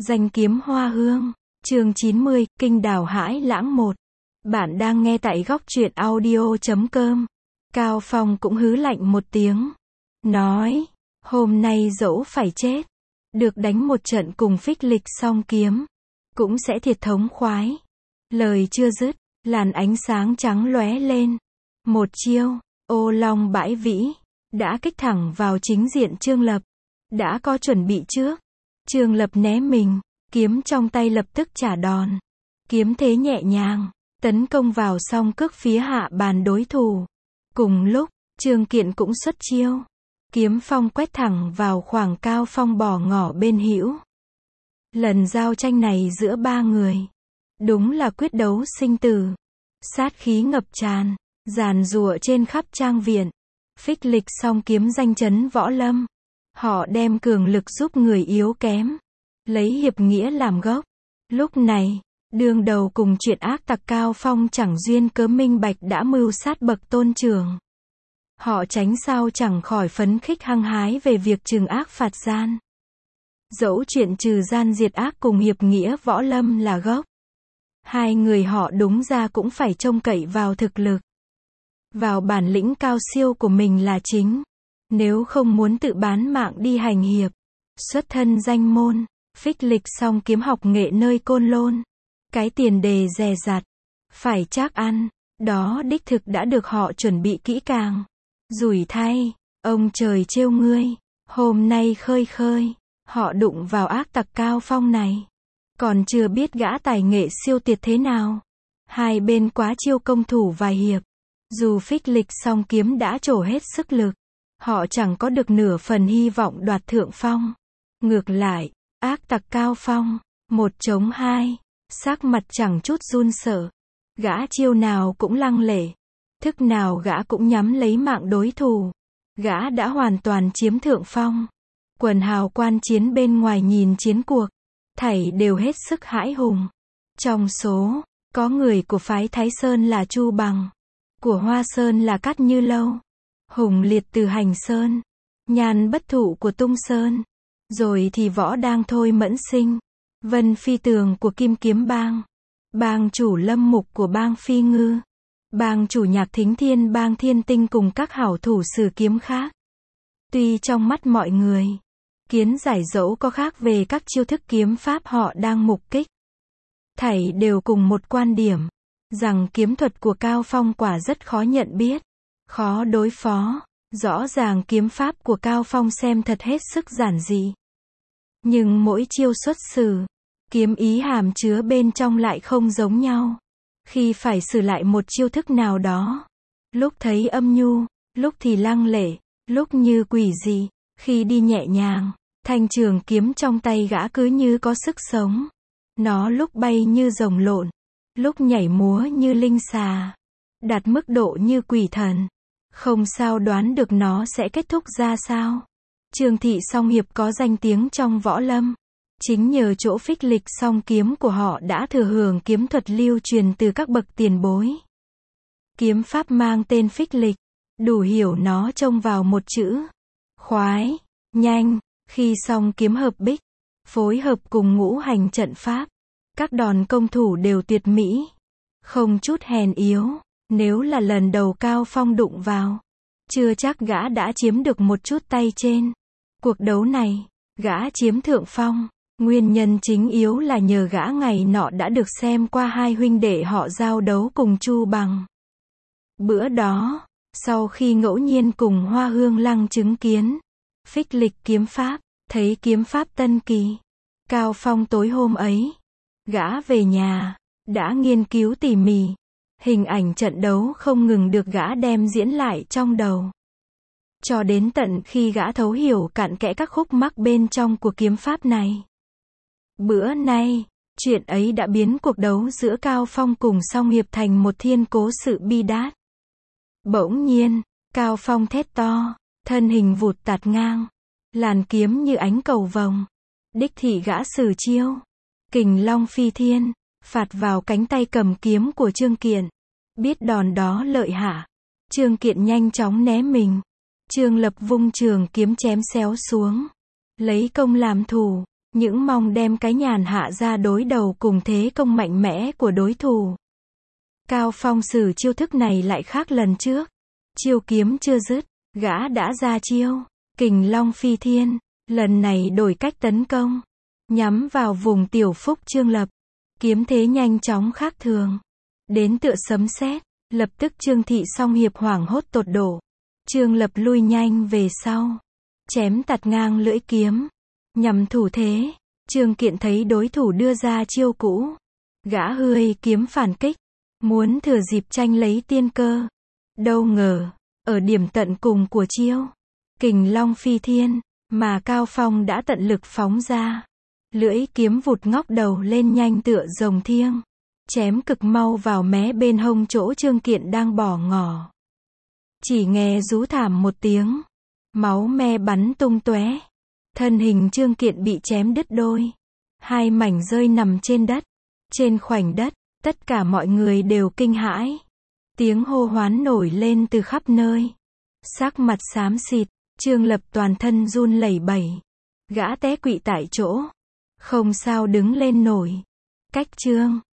Danh kiếm hoa hương, chương 90, kinh đào hãi lãng 1. Bạn đang nghe tại góc truyện audio.com. Cao Phong cũng hứ lạnh một tiếng. Nói, hôm nay dẫu phải chết, được đánh một trận cùng Phích Lịch song kiếm, cũng sẽ thiệt thống khoái. Lời chưa dứt, làn ánh sáng trắng lóe lên. Một chiêu, ô long bãi vĩ, đã kích thẳng vào chính diện Trương Lập. Đã có chuẩn bị trước. Trương Lập né mình, kiếm trong tay lập tức trả đòn. Kiếm thế nhẹ nhàng, tấn công vào song cước phía hạ bàn đối thủ. Cùng lúc, Trương Kiện cũng xuất chiêu. Kiếm phong quét thẳng vào khoảng Cao Phong bỏ ngỏ bên hữu. Lần giao tranh này giữa ba người, đúng là quyết đấu sinh tử. Sát khí ngập tràn, giàn giụa trên khắp trang viện. Phích Lịch song kiếm danh chấn võ lâm. Họ đem cường lực giúp người yếu kém, lấy hiệp nghĩa làm gốc. Lúc này, đương đầu cùng chuyện ác tặc Cao Phong chẳng duyên cớ minh bạch đã mưu sát bậc tôn trưởng. Họ tránh sao chẳng khỏi phấn khích hăng hái về việc trừng ác phạt gian. Dẫu chuyện trừ gian diệt ác cùng hiệp nghĩa võ lâm là gốc, hai người họ đúng ra cũng phải trông cậy vào thực lực, vào bản lĩnh cao siêu của mình là chính. Nếu không muốn tự bán mạng đi hành hiệp, xuất thân danh môn, Phích Lịch song kiếm học nghệ nơi Côn Lôn. Cái tiền đề dè dặt, phải trác ăn, đó đích thực đã được họ chuẩn bị kỹ càng. Rủi thay, ông trời trêu ngươi, hôm nay khơi khơi, họ đụng vào ác tặc Cao Phong này. Còn chưa biết gã tài nghệ siêu tuyệt thế nào. Hai bên quá chiêu công thủ vài hiệp. Dù Phích Lịch song kiếm đã trổ hết sức lực, họ chẳng có được nửa phần hy vọng đoạt thượng phong. Ngược lại, ác tặc Cao Phong, 1-2, sắc mặt chẳng chút run sợ. Gã chiêu nào cũng lăng lệ, thức nào gã cũng nhắm lấy mạng đối thủ. Gã đã hoàn toàn chiếm thượng phong. Quần hào quan chiến bên ngoài nhìn chiến cuộc, thảy đều hết sức hãi hùng. Trong số, có người của phái Thái Sơn là Chu Bằng, của Hoa Sơn là Cát Như Lâu, Hùng Liệt từ Hành Sơn, Nhan Bất Thụ của Tung Sơn, rồi thì Võ Đang Thôi Mẫn Sinh, Vân Phi Tường của Kim Kiếm Bang, bang chủ Lâm Mục của bang Phi Ngư, bang chủ Nhạc Thính Thiên bang Thiên Tinh cùng các hảo thủ sử kiếm khác. Tuy trong mắt mọi người, kiến giải dẫu có khác về các chiêu thức kiếm pháp họ đang mục kích, thảy đều cùng một quan điểm, rằng kiếm thuật của Cao Phong quả rất khó nhận biết, khó đối phó. Rõ ràng kiếm pháp của Cao Phong xem thật hết sức giản dị, nhưng mỗi chiêu xuất sử, kiếm ý hàm chứa bên trong lại không giống nhau. Khi phải sử lại một chiêu thức nào đó, lúc thấy âm nhu, lúc thì lăng lệ, lúc như quỷ dị, khi đi nhẹ nhàng, thanh trường kiếm trong tay gã cứ như có sức sống. Nó lúc bay như rồng lộn, lúc nhảy múa như linh xà, đạt mức độ như quỷ thần. Không sao đoán được nó sẽ kết thúc ra sao. Trương Thị song hiệp có danh tiếng trong võ lâm, chính nhờ chỗ Phích Lịch song kiếm của họ đã thừa hưởng kiếm thuật lưu truyền từ các bậc tiền bối. Kiếm pháp mang tên Phích Lịch, đủ hiểu nó trông vào một chữ: khoái, nhanh. Khi song kiếm hợp bích, phối hợp cùng ngũ hành trận pháp, các đòn công thủ đều tuyệt mỹ, không chút hèn yếu. Nếu là lần đầu Cao Phong đụng vào, chưa chắc gã đã chiếm được một chút tay trên. Cuộc đấu này, gã chiếm thượng phong, nguyên nhân chính yếu là nhờ gã ngày nọ đã được xem qua hai huynh đệ họ giao đấu cùng Chu Bằng. Bữa đó, sau khi ngẫu nhiên cùng Hoa Hương Lăng chứng kiến Phích Lịch kiếm pháp, thấy kiếm pháp tân kỳ, Cao Phong tối hôm ấy, gã về nhà, đã nghiên cứu tỉ mỉ. Hình ảnh trận đấu không ngừng được gã đem diễn lại trong đầu. Cho đến tận khi gã thấu hiểu cặn kẽ các khúc mắc bên trong của kiếm pháp này. Bữa nay, chuyện ấy đã biến cuộc đấu giữa Cao Phong cùng song hiệp thành một thiên cố sự bi đát. Bỗng nhiên, Cao Phong thét to, thân hình vụt tạt ngang, làn kiếm như ánh cầu vồng. Đích thị gã sử chiêu, Kình Long Phi Thiên, phạt vào cánh tay cầm kiếm của Trương Kiện. Biết đòn đó lợi hại, Trương Kiện nhanh chóng né mình. Trương Lập vung trường kiếm chém xéo xuống, lấy công làm thủ, những mong đem cái nhàn hạ ra đối đầu cùng thế công mạnh mẽ của đối thủ. Cao Phong sử chiêu thức này lại khác lần trước. Chiêu kiếm chưa dứt, gã đã ra chiêu. Kình Long Phi Thiên, lần này đổi cách tấn công. Nhắm vào vùng tiểu phúc Trương Lập. Kiếm thế nhanh chóng khác thường. Đến tựa sấm sét, lập tức Trương Thị song hiệp hoảng hốt tột độ. Trương Lập lui nhanh về sau. Chém tạt ngang lưỡi kiếm. Nhằm thủ thế. Trương Kiện thấy đối thủ đưa ra chiêu cũ. Gã hươi kiếm phản kích. Muốn thừa dịp tranh lấy tiên cơ. Đâu ngờ, ở điểm tận cùng của chiêu. Kình Long Phi Thiên, mà Cao Phong đã tận lực phóng ra. Lưỡi kiếm vụt ngóc đầu lên nhanh tựa rồng thiêng. Chém cực mau vào mé bên hông chỗ Trương Kiện đang bỏ ngỏ. Chỉ nghe rú thảm một tiếng. Máu me bắn tung tóe. Thân hình Trương Kiện bị chém đứt đôi. Hai mảnh rơi nằm trên đất. Trên khoảnh đất, tất cả mọi người đều kinh hãi. Tiếng hô hoán nổi lên từ khắp nơi. Sắc mặt xám xịt, Trương Lập toàn thân run lẩy bẩy. Gã té quỵ tại chỗ. Không sao đứng lên nổi. Cách Trương